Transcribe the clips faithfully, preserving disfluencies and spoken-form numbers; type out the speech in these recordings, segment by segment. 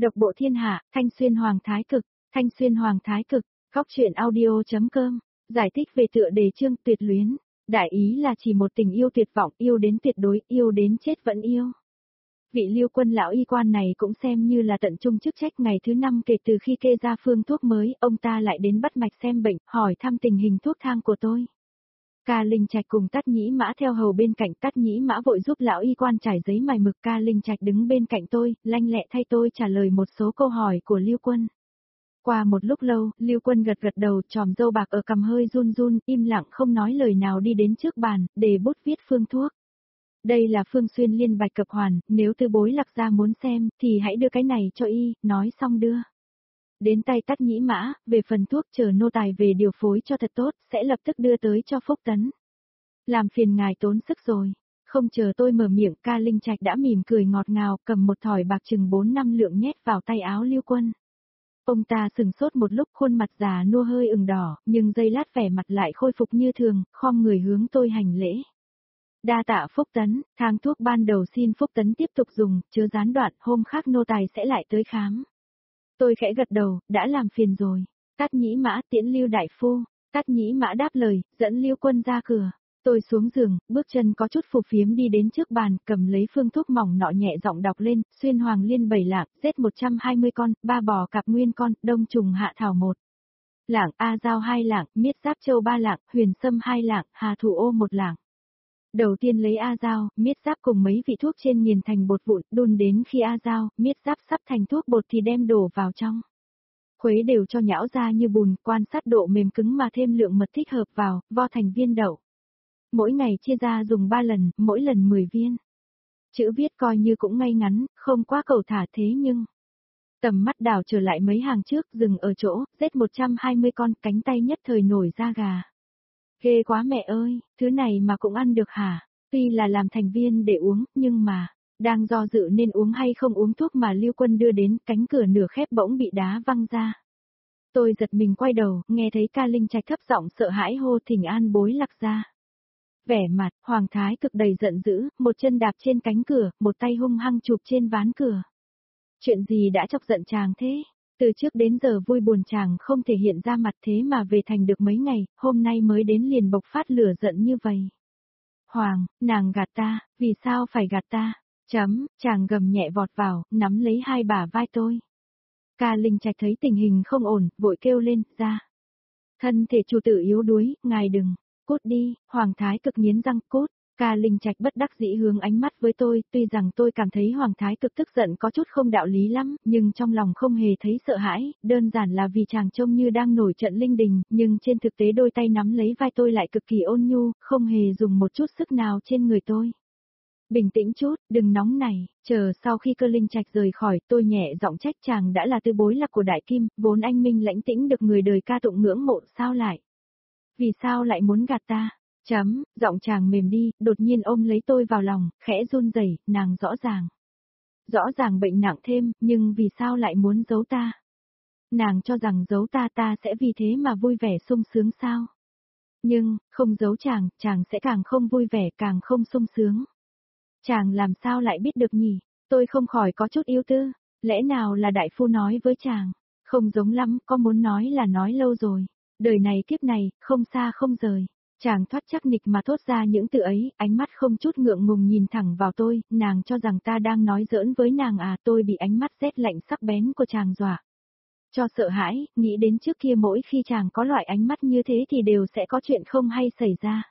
Độc bộ thiên hạ, Thanh Xuyên Hoàng Thái Cực, Thanh Xuyên Hoàng Thái Cực, Góc truyện audio.com, giải thích về tựa đề chương tuyệt luyến, đại ý là chỉ một tình yêu tuyệt vọng, yêu đến tuyệt đối, yêu đến chết vẫn yêu. Vị Liêu Quân lão y quan này cũng xem như là tận trung chức trách. Ngày thứ năm kể từ khi kê ra phương thuốc mới, ông ta lại đến bắt mạch xem bệnh, hỏi thăm tình hình thuốc thang của tôi. Ca Linh Trạch cùng Tát Nhĩ Mã theo hầu bên cạnh. Tát Nhĩ Mã vội giúp lão y quan trải giấy mài mực. Ca Linh Trạch đứng bên cạnh tôi, lanh lẹ thay tôi trả lời một số câu hỏi của Liêu Quân. Qua một lúc lâu, Liêu Quân gật gật đầu, chòm râu bạc ở cằm hơi run run, im lặng không nói lời nào đi đến trước bàn, để bút viết phương thuốc. Đây là phương xuyên liên bạch cập hoàn, nếu tư bối Lạc gia muốn xem, thì hãy đưa cái này cho y, nói xong đưa. Đến tay Tát Nhĩ Mã, về phần thuốc chờ nô tài về điều phối cho thật tốt, sẽ lập tức đưa tới cho Phúc Tấn. Làm phiền ngài tốn sức rồi. Không chờ tôi mở miệng, Ca Linh Trạch đã mỉm cười ngọt ngào, cầm một thỏi bạc chừng bốn năm lượng nhét vào tay áo Liêu Quân. Ông ta sừng sốt một lúc, khuôn mặt già nua hơi ửng đỏ, nhưng giây lát vẻ mặt lại khôi phục như thường, khom người hướng tôi hành lễ. Đa tạ Phúc Tấn, thang thuốc ban đầu xin Phúc Tấn tiếp tục dùng, chớ gián đoạn, hôm khác nô tài sẽ lại tới khám. Tôi khẽ gật đầu, đã làm phiền rồi. Tát Nhĩ Mã tiễn Lưu đại phu. Tát Nhĩ Mã đáp lời, dẫn Liêu Quân ra cửa. Tôi xuống giường, bước chân có chút phù phiếm đi đến trước bàn, cầm lấy phương thuốc mỏng nọ nhẹ giọng đọc lên, xuyên hoàng liên bảy lạng, giết một trăm hai mươi con, ba bò cạp nguyên con, đông trùng hạ thảo một lạng, a dao hai lạng, miết giáp châu ba lạng, huyền sâm hai lạng, hà thủ ô một lạng. Đầu tiên lấy a dao, miết giáp cùng mấy vị thuốc trên nghiền thành bột vụn, đun đến khi a dao, miết giáp sắp thành thuốc bột thì đem đổ vào trong. Khuấy đều cho nhão ra như bùn, quan sát độ mềm cứng mà thêm lượng mật thích hợp vào, vo thành viên đậu. Mỗi ngày chia ra dùng ba lần, mỗi lần mười viên. Chữ viết coi như cũng ngay ngắn, không quá cầu thả thế nhưng... Tầm mắt đảo trở lại mấy hàng trước, dừng ở chỗ, giết một trăm hai mươi con, cánh tay nhất thời nổi da gà. Ghê quá mẹ ơi, thứ này mà cũng ăn được hả? Tuy là làm thành viên để uống, nhưng mà, đang do dự nên uống hay không uống thuốc mà Liêu Quân đưa đến, cánh cửa nửa khép bỗng bị đá văng ra. Tôi giật mình quay đầu, nghe thấy Ca Linh Trạch thấp giọng sợ hãi hô thỉnh an bối Lạc gia. Vẻ mặt, Hoàng Thái Cực đầy giận dữ, một chân đạp trên cánh cửa, một tay hung hăng chụp trên ván cửa. Chuyện gì đã chọc giận chàng thế? Từ trước đến giờ vui buồn chàng không thể hiện ra mặt, thế mà về thành được mấy ngày, hôm nay mới đến liền bộc phát lửa giận như vậy. Hoàng, nàng gạt ta, vì sao phải gạt ta? Chấm, chàng gầm nhẹ vọt vào, nắm lấy hai bả vai tôi. Ca Linh Trạch thấy tình hình không ổn, vội kêu lên, ra. Thân thể chủ tử yếu đuối, ngài đừng, cút đi. Hoàng Thái Cực nghiến răng, cút. Ca Linh Trạch bất đắc dĩ hướng ánh mắt với tôi, tuy rằng tôi cảm thấy Hoàng Thái Cực tức giận có chút không đạo lý lắm, nhưng trong lòng không hề thấy sợ hãi, đơn giản là vì chàng trông như đang nổi trận linh đình, nhưng trên thực tế đôi tay nắm lấy vai tôi lại cực kỳ ôn nhu, không hề dùng một chút sức nào trên người tôi. Bình tĩnh chút, đừng nóng này, chờ sau khi Cơ Linh Trạch rời khỏi, tôi nhẹ giọng trách chàng đã là tư bối Lạc của Đại Kim, vốn anh minh lãnh tĩnh được người đời ca tụng ngưỡng mộ, sao lại? Vì sao lại muốn gạt ta? Chấm, giọng chàng mềm đi, đột nhiên ôm lấy tôi vào lòng, khẽ run rẩy, nàng rõ ràng. Rõ ràng bệnh nặng thêm, nhưng vì sao lại muốn giấu ta? Nàng cho rằng giấu ta ta sẽ vì thế mà vui vẻ sung sướng sao? Nhưng, không giấu chàng, chàng sẽ càng không vui vẻ, càng không sung sướng. Chàng làm sao lại biết được nhỉ? Tôi không khỏi có chút yêu tư, lẽ nào là đại phu nói với chàng? Không giống lắm, có muốn nói là nói lâu rồi. Đời này kiếp này, không xa không rời. Chàng thoát chắc nịch mà thốt ra những từ ấy, ánh mắt không chút ngượng ngùng nhìn thẳng vào tôi, nàng cho rằng ta đang nói giỡn với nàng à, tôi bị ánh mắt rét lạnh sắc bén của chàng dọa. Cho sợ hãi, nghĩ đến trước kia mỗi khi chàng có loại ánh mắt như thế thì đều sẽ có chuyện không hay xảy ra.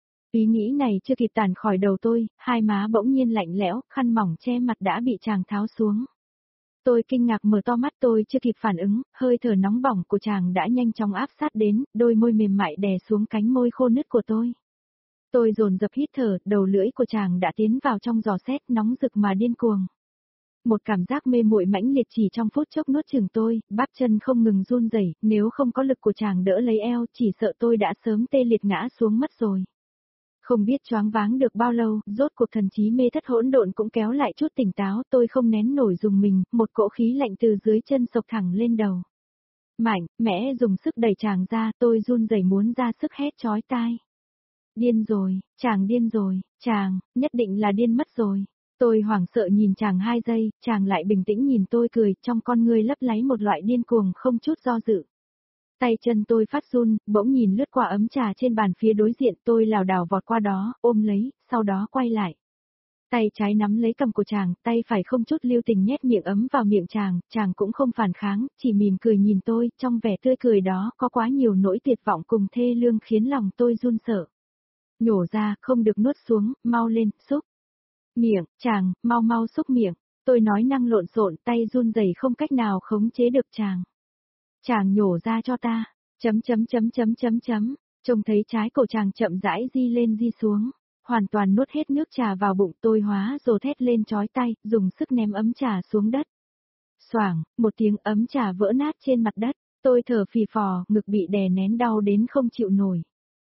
Ý nghĩ này chưa kịp tản khỏi đầu tôi, hai má bỗng nhiên lạnh lẽo, khăn mỏng che mặt đã bị chàng tháo xuống. Tôi kinh ngạc mở to mắt, tôi chưa kịp phản ứng, hơi thở nóng bỏng của chàng đã nhanh chóng áp sát đến, đôi môi mềm mại đè xuống cánh môi khô nứt của tôi. Tôi dồn dập hít thở, đầu lưỡi của chàng đã tiến vào trong giò xét, nóng rực mà điên cuồng. Một cảm giác mê muội mãnh liệt chỉ trong phút chốc nuốt chửng tôi, bắp chân không ngừng run rẩy, nếu không có lực của chàng đỡ lấy eo, chỉ sợ tôi đã sớm tê liệt ngã xuống mất rồi. Không biết choáng váng được bao lâu, rốt cuộc thần trí mê thất hỗn độn cũng kéo lại chút tỉnh táo, tôi không nén nổi dùng mình, một cỗ khí lạnh từ dưới chân sộc thẳng lên đầu. Mạnh, mẽ dùng sức đẩy chàng ra, tôi run rẩy muốn ra sức hét chói tai. Điên rồi, chàng điên rồi, chàng, nhất định là điên mất rồi. Tôi hoảng sợ nhìn chàng hai giây, chàng lại bình tĩnh nhìn tôi cười, trong con ngươi lấp láy một loại điên cuồng không chút do dự. Tay chân tôi phát run, bỗng nhìn lướt qua ấm trà trên bàn phía đối diện, tôi lảo đảo vọt qua đó, ôm lấy, sau đó quay lại. Tay trái nắm lấy cầm của chàng, tay phải không chút lưu tình nhét miệng ấm vào miệng chàng, chàng cũng không phản kháng, chỉ mỉm cười nhìn tôi, trong vẻ tươi cười đó có quá nhiều nỗi tuyệt vọng cùng thê lương khiến lòng tôi run sợ. Nhổ ra, không được nuốt xuống, mau lên, xúc. Miệng, chàng, mau mau xúc miệng. Tôi nói năng lộn xộn, tay run rẩy không cách nào khống chế được chàng. Chàng nhổ ra cho ta. Chấm chấm chấm chấm chấm chấm. Trông thấy trái cổ chàng chậm rãi di lên di xuống. Hoàn toàn nuốt hết nước trà vào bụng, tôi hóa rồi thét lên chói tay, dùng sức ném ấm trà xuống đất. Xoảng, một tiếng ấm trà vỡ nát trên mặt đất. Tôi thở phì phò, ngực bị đè nén đau đến không chịu nổi.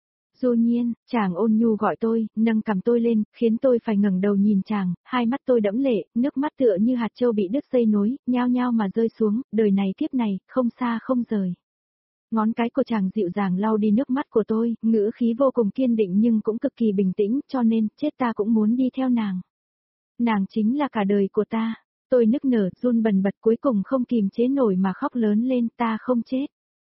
Du Nhiên, chàng ôn nhu gọi tôi, nâng cầm tôi lên, khiến tôi phải ngẩng đầu nhìn chàng, hai mắt tôi đẫm lệ, nước mắt tựa như hạt châu bị đứt dây nối, nhao nhao mà rơi xuống, đời này kiếp này, không xa không rời. Ngón cái của chàng dịu dàng lau đi nước mắt của tôi, ngữ khí vô cùng kiên định nhưng cũng cực kỳ bình tĩnh, cho nên, chết ta cũng muốn đi theo nàng. Nàng chính là cả đời của ta. Tôi nức nở, run bần bật cuối cùng không kìm chế nổi mà khóc lớn lên, ta không chết.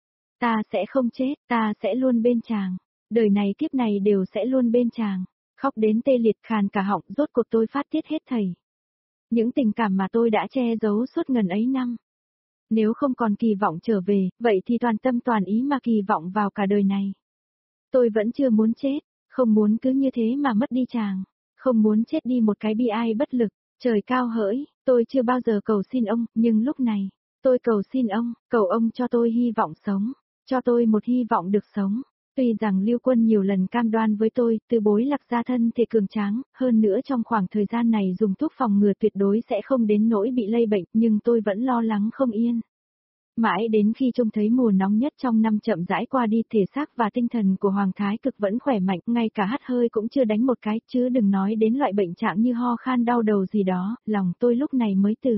Ta sẽ không chết, ta sẽ luôn bên chàng. Đời này kiếp này đều sẽ luôn bên chàng. Khóc đến tê liệt khàn cả họng, rốt cuộc tôi phát tiết hết thảy. Những tình cảm mà tôi đã che giấu suốt ngần ấy năm. Nếu không còn kỳ vọng trở về, vậy thì toàn tâm toàn ý mà kỳ vọng vào cả đời này. Tôi vẫn chưa muốn chết, không muốn cứ như thế mà mất đi chàng. Không muốn chết đi một cái bi ai bất lực, trời cao hỡi, tôi chưa bao giờ cầu xin ông, nhưng lúc này, tôi cầu xin ông, cầu ông cho tôi hy vọng sống, cho tôi một hy vọng được sống. Tuy rằng Lưu Quân nhiều lần cam đoan với tôi, từ bối lạc gia thân thể cường tráng, hơn nữa trong khoảng thời gian này dùng thuốc phòng ngừa tuyệt đối sẽ không đến nỗi bị lây bệnh, nhưng tôi vẫn lo lắng không yên. Mãi đến khi trông thấy mùa nóng nhất trong năm chậm rãi qua đi, thể xác và tinh thần của Hoàng Thái Cực vẫn khỏe mạnh, ngay cả hắt hơi cũng chưa đánh một cái, chứ đừng nói đến loại bệnh trạng như ho khan đau đầu gì đó, lòng tôi lúc này mới từ.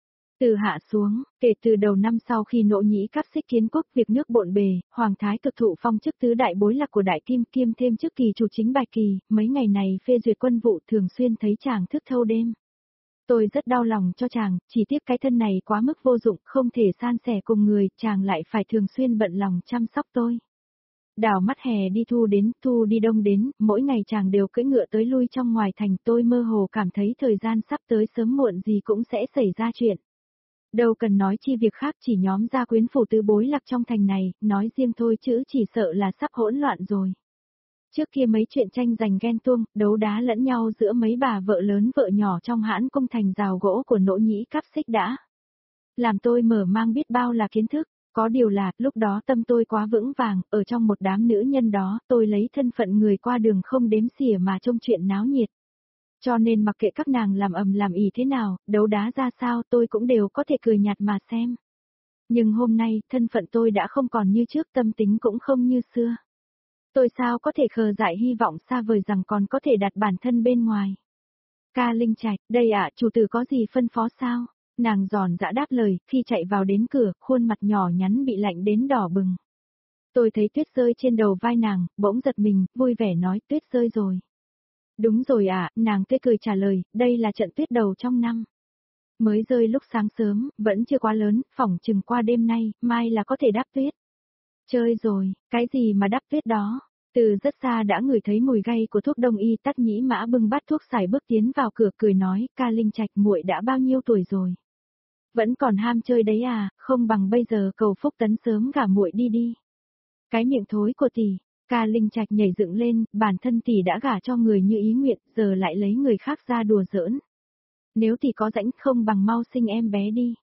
Từ hạ xuống, kể từ đầu năm sau khi Nỗ Nhĩ Cáp Xích kiến quốc, việc nước bộn bề, Hoàng Thái Cực thụ phong chức tứ đại bối lạc của Đại Kim, kiêm thêm chức kỳ chủ chính Bạch Kỳ, mấy ngày này phê duyệt quân vụ thường xuyên thấy chàng thức thâu đêm. Tôi rất đau lòng cho chàng, chỉ tiếc cái thân này quá mức vô dụng, không thể san sẻ cùng người, chàng lại phải thường xuyên bận lòng chăm sóc tôi. Đảo mắt hè đi thu đến, thu đi đông đến, mỗi ngày chàng đều cưỡi ngựa tới lui trong ngoài thành, tôi mơ hồ cảm thấy thời gian sắp tới sớm muộn gì cũng sẽ xảy ra chuyện. Đâu cần nói chi việc khác, chỉ nhóm gia quyến phủ tứ bối lạc trong thành này, nói riêng thôi chứ chỉ sợ là sắp hỗn loạn rồi. Trước kia mấy chuyện tranh giành ghen tuông, đấu đá lẫn nhau giữa mấy bà vợ lớn vợ nhỏ trong hãn cung thành rào gỗ của Nỗ Nhĩ Cáp Xích đã làm tôi mở mang biết bao là kiến thức, có điều là, lúc đó tâm tôi quá vững vàng, ở trong một đám nữ nhân đó, tôi lấy thân phận người qua đường không đếm xỉa mà trông chuyện náo nhiệt. Cho nên mặc kệ các nàng làm ầm làm ĩ thế nào, đấu đá ra sao tôi cũng đều có thể cười nhạt mà xem. Nhưng hôm nay, thân phận tôi đã không còn như trước, tâm tính cũng không như xưa. Tôi sao có thể khờ dại hy vọng xa vời rằng còn có thể đặt bản thân bên ngoài. Ca Linh Trạch, đây ạ, chủ tử có gì phân phó sao? Nàng giòn dã đáp lời, khi chạy vào đến cửa, khuôn mặt nhỏ nhắn bị lạnh đến đỏ bừng. Tôi thấy tuyết rơi trên đầu vai nàng, bỗng giật mình, vui vẻ nói tuyết rơi rồi. Đúng rồi ạ, nàng tươi cười trả lời, đây là trận tuyết đầu trong năm. Mới rơi lúc sáng sớm, vẫn chưa quá lớn, phỏng chừng qua đêm nay, mai là có thể đáp tuyết. Chơi rồi, cái gì mà đắp tuyết đó? Từ rất xa đã ngửi thấy mùi gay của thuốc đông y, Tắc Nhĩ Mã bưng bát thuốc xài bước tiến vào cửa cười nói, Ca Linh Trạch muội đã bao nhiêu tuổi rồi? Vẫn còn ham chơi đấy à, không bằng bây giờ cầu phúc tấn sớm gả muội đi đi. Cái miệng thối của tỷ, Ca Linh Trạch nhảy dựng lên, bản thân tỷ đã gả cho người như ý nguyện, giờ lại lấy người khác ra đùa giỡn. Nếu tỷ có rãnh không bằng mau sinh em bé đi.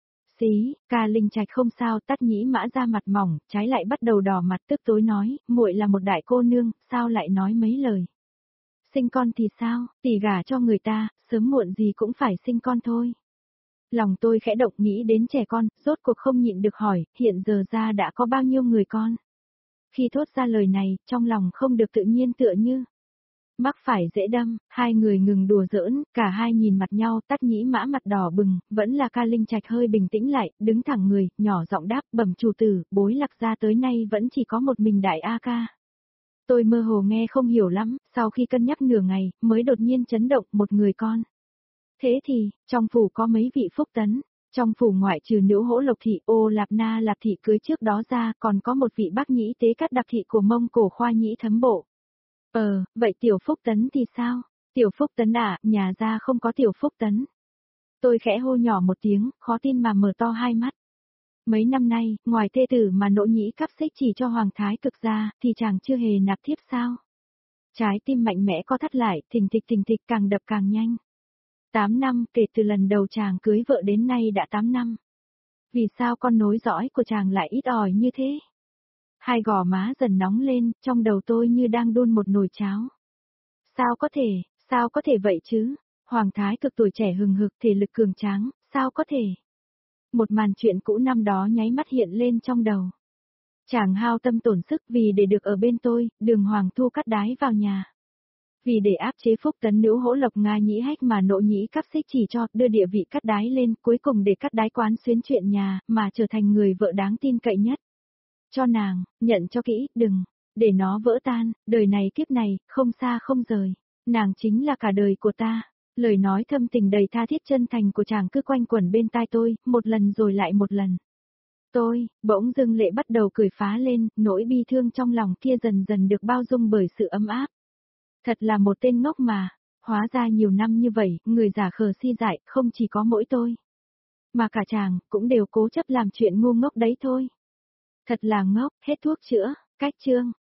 Xí, Ca Linh Trạch không sao, Tắc Nhĩ Mã ra mặt mỏng, trái lại bắt đầu đỏ mặt tức tối nói, muội là một đại cô nương, sao lại nói mấy lời. Sinh con thì sao, tỷ gả cho người ta, sớm muộn gì cũng phải sinh con thôi. Lòng tôi khẽ động nghĩ đến trẻ con, rốt cuộc không nhịn được hỏi, hiện giờ ra đã có bao nhiêu người con. Khi thốt ra lời này, trong lòng không được tự nhiên tựa như mắc phải dễ đâm, hai người ngừng đùa giỡn, cả hai nhìn mặt nhau, Tắc Nhĩ Mã mặt đỏ bừng, vẫn là Ca Linh Trạch hơi bình tĩnh lại, đứng thẳng người, nhỏ giọng đáp, bẩm chủ tử, bối lạc gia tới nay vẫn chỉ có một mình đại A Ca. Tôi mơ hồ nghe không hiểu lắm, sau khi cân nhắc nửa ngày, mới đột nhiên chấn động, một người con. Thế thì, trong phủ có mấy vị phúc tấn, trong phủ ngoại trừ Nữ Hỗ Lộc thị, Ô Lạp Na Lạp thị cưới trước đó ra, còn có một vị Bắc Nhĩ Tế Cát Đặc thị của Mông Cổ Khoa Nhĩ Thấm Bộ. Ờ, vậy tiểu phúc tấn thì sao? Tiểu phúc tấn à, nhà gia không có tiểu phúc tấn. Tôi khẽ hô nhỏ một tiếng, khó tin mà mở to hai mắt. Mấy năm nay, ngoài thê tử mà Nỗ Nhĩ Cáp Xích chỉ cho Hoàng Thái Cực ra, thì chàng chưa hề nạp thiếp sao? Trái tim mạnh mẽ co thắt lại, thình thịch thình thịch càng đập càng nhanh. Tám năm, kể từ lần đầu chàng cưới vợ đến nay đã tám năm. Vì sao con nối dõi của chàng lại ít ỏi như thế? Hai gò má dần nóng lên, trong đầu tôi như đang đun một nồi cháo. Sao có thể, sao có thể vậy chứ? Hoàng Thái Cực tuổi trẻ hừng hực, thể lực cường tráng, sao có thể? Một màn chuyện cũ năm đó nháy mắt hiện lên trong đầu. Chàng hao tâm tổn sức vì để được ở bên tôi, Đường Hoàng Thu cắt đái vào nhà. Vì để áp chế phúc tấn Nữ Hỗ Lộc Nga Nhĩ Hách mà Nỗ Nhĩ Cáp Xích chỉ cho, đưa địa vị cắt đái lên, cuối cùng để cắt đái quán xuyến chuyện nhà, mà trở thành người vợ đáng tin cậy nhất. Cho nàng, nhận cho kỹ, đừng, để nó vỡ tan, đời này kiếp này, không xa không rời. Nàng chính là cả đời của ta. Lời nói thâm tình đầy tha thiết chân thành của chàng cứ quanh quẩn bên tai tôi, một lần rồi lại một lần. Tôi, bỗng dưng lệ bắt đầu cười phá lên, nỗi bi thương trong lòng kia dần dần được bao dung bởi sự ấm áp. Thật là một tên ngốc mà, hóa ra nhiều năm như vậy, người giả khờ si dại, không chỉ có mỗi tôi. Mà cả chàng, cũng đều cố chấp làm chuyện ngu ngốc đấy thôi. Thật là ngốc, hết thuốc chữa, cách chương.